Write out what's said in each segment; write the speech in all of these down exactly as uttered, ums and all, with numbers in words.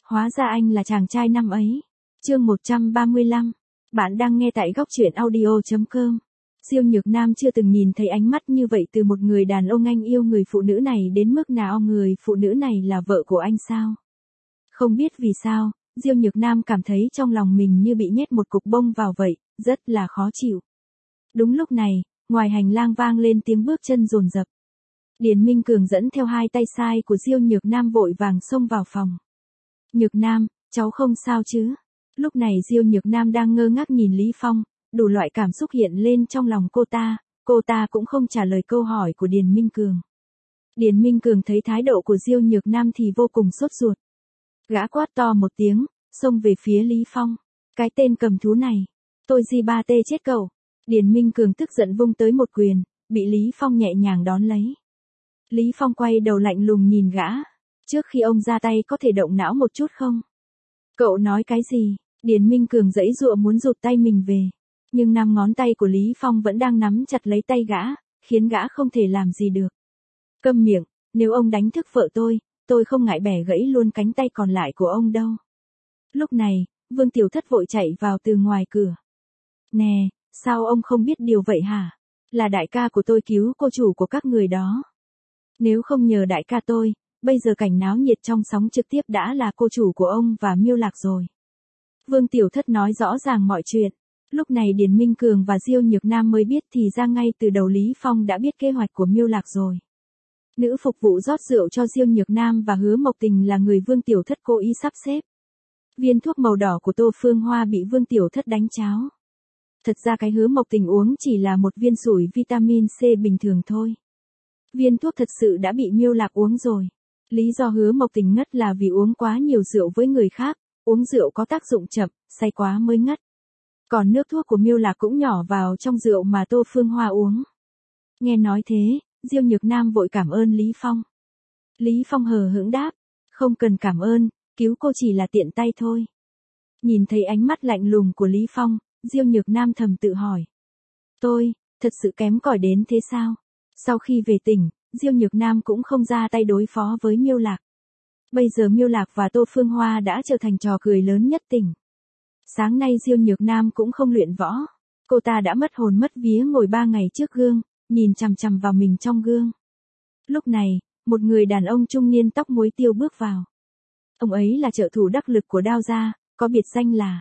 Hóa ra anh là chàng trai năm ấy. Chương một trăm ba mươi lăm. Bạn đang nghe tại góc truyện audio chấm com. Diêu Nhược Nam chưa từng nhìn thấy ánh mắt như vậy từ một người đàn ông. Anh yêu người phụ nữ này đến mức nào? Người phụ nữ này là vợ của anh sao? Không biết vì sao, Diêu Nhược Nam cảm thấy trong lòng mình như bị nhét một cục bông vào vậy, rất là khó chịu. Đúng lúc này, ngoài hành lang vang lên tiếng bước chân dồn dập. Điền Minh Cường dẫn theo hai tay sai của Diêu Nhược Nam vội vàng xông vào phòng. Nhược Nam, cháu không sao chứ? Lúc này Diêu Nhược Nam đang ngơ ngác nhìn Lý Phong, đủ loại cảm xúc hiện lên trong lòng cô ta, cô ta cũng không trả lời câu hỏi của Điền Minh Cường. Điền Minh Cường thấy thái độ của Diêu Nhược Nam thì vô cùng sốt ruột. Gã quát to một tiếng, xông về phía Lý Phong. Cái tên cầm thú này, tôi di ba tê chết cậu. Điền Minh Cường tức giận vung tới một quyền, bị Lý Phong nhẹ nhàng đón lấy. Lý Phong quay đầu lạnh lùng nhìn gã. Trước khi ông ra tay có thể động não một chút không? Cậu nói cái gì? Điền Minh Cường giãy giụa muốn rụt tay mình về. Nhưng năm ngón tay của Lý Phong vẫn đang nắm chặt lấy tay gã, khiến gã không thể làm gì được. Câm miệng, nếu ông đánh thức vợ tôi, tôi không ngại bẻ gãy luôn cánh tay còn lại của ông đâu. Lúc này, Vương Tiểu Thất vội chạy vào từ ngoài cửa. Nè, sao ông không biết điều vậy hả? Là đại ca của tôi cứu cô chủ của các người đó. Nếu không nhờ đại ca tôi, bây giờ cảnh náo nhiệt trong sóng trực tiếp đã là cô chủ của ông và Miêu Lạc rồi. Vương Tiểu Thất nói rõ ràng mọi chuyện. Lúc này Điền Minh Cường và Diêu Nhược Nam mới biết thì ra ngay từ đầu Lý Phong đã biết kế hoạch của Miêu Lạc rồi. Nữ phục vụ rót rượu cho Diêu Nhược Nam và Hứa Mộc Tình là người Vương Tiểu Thất cố ý sắp xếp. Viên thuốc màu đỏ của Tô Phương Hoa bị Vương Tiểu Thất đánh cháo. Thật ra cái Hứa Mộc Tình uống chỉ là một viên sủi vitamin C bình thường thôi. Viên thuốc thật sự đã bị Miêu Lạc uống rồi. Lý do Hứa Mộc Tình ngất là vì uống quá nhiều rượu với người khác, uống rượu có tác dụng chậm, say quá mới ngất. Còn nước thuốc của Miêu Lạc cũng nhỏ vào trong rượu mà Tô Phương Hoa uống. Nghe nói thế, Diêu Nhược Nam vội cảm ơn Lý Phong. Lý Phong hờ hững đáp, không cần cảm ơn, cứu cô chỉ là tiện tay thôi. Nhìn thấy ánh mắt lạnh lùng của Lý Phong, Diêu Nhược Nam thầm tự hỏi. Tôi, thật sự kém cỏi đến thế sao? Sau khi về tỉnh, Diêu Nhược Nam cũng không ra tay đối phó với Miêu Lạc. Bây giờ Miêu Lạc và Tô Phương Hoa đã trở thành trò cười lớn nhất tỉnh. Sáng nay Diêu Nhược Nam cũng không luyện võ. Cô ta đã mất hồn mất vía ngồi ba ngày trước gương, nhìn chằm chằm vào mình trong gương. Lúc này, một người đàn ông trung niên tóc muối tiêu bước vào. Ông ấy là trợ thủ đắc lực của Đao gia, có biệt danh là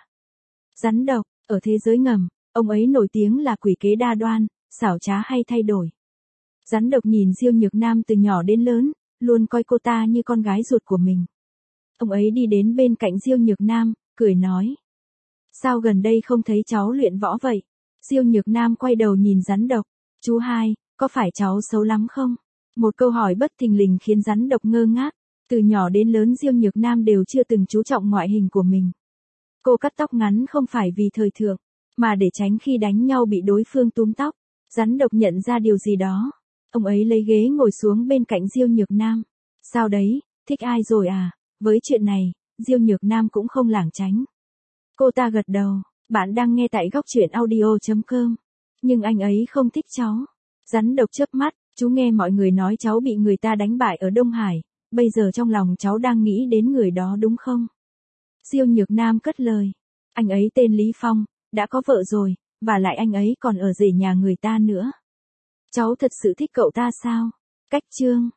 Rắn Độc. Ở thế giới ngầm, ông ấy nổi tiếng là quỷ kế đa đoan, xảo trá hay thay đổi. Rắn Độc nhìn Diêu Nhược Nam từ nhỏ đến lớn, luôn coi cô ta như con gái ruột của mình. Ông ấy đi đến bên cạnh Diêu Nhược Nam, cười nói. Sao gần đây không thấy cháu luyện võ vậy? Diêu Nhược Nam quay đầu nhìn Rắn Độc. Chú hai, có phải cháu xấu lắm không? Một câu hỏi bất thình lình khiến Rắn Độc ngơ ngác. Từ nhỏ đến lớn Diêu Nhược Nam đều chưa từng chú trọng ngoại hình của mình. Cô cắt tóc ngắn không phải vì thời thượng, mà để tránh khi đánh nhau bị đối phương túm tóc. Rắn Độc nhận ra điều gì đó. Ông ấy lấy ghế ngồi xuống bên cạnh Diêu Nhược Nam. Sao đấy, thích ai rồi à? Với chuyện này, Diêu Nhược Nam cũng không lảng tránh. Cô ta gật đầu, bạn đang nghe tại góc truyện audio chấm com. Nhưng anh ấy không thích cháu. Rắn Độc chớp mắt, chú nghe mọi người nói cháu bị người ta đánh bại ở Đông Hải, bây giờ trong lòng cháu đang nghĩ đến người đó đúng không? Diêu Nhược Nam cất lời. Anh ấy tên Lý Phong, đã có vợ rồi, và lại anh ấy còn ở rể nhà người ta nữa. Cháu thật sự thích cậu ta sao? Cách chương.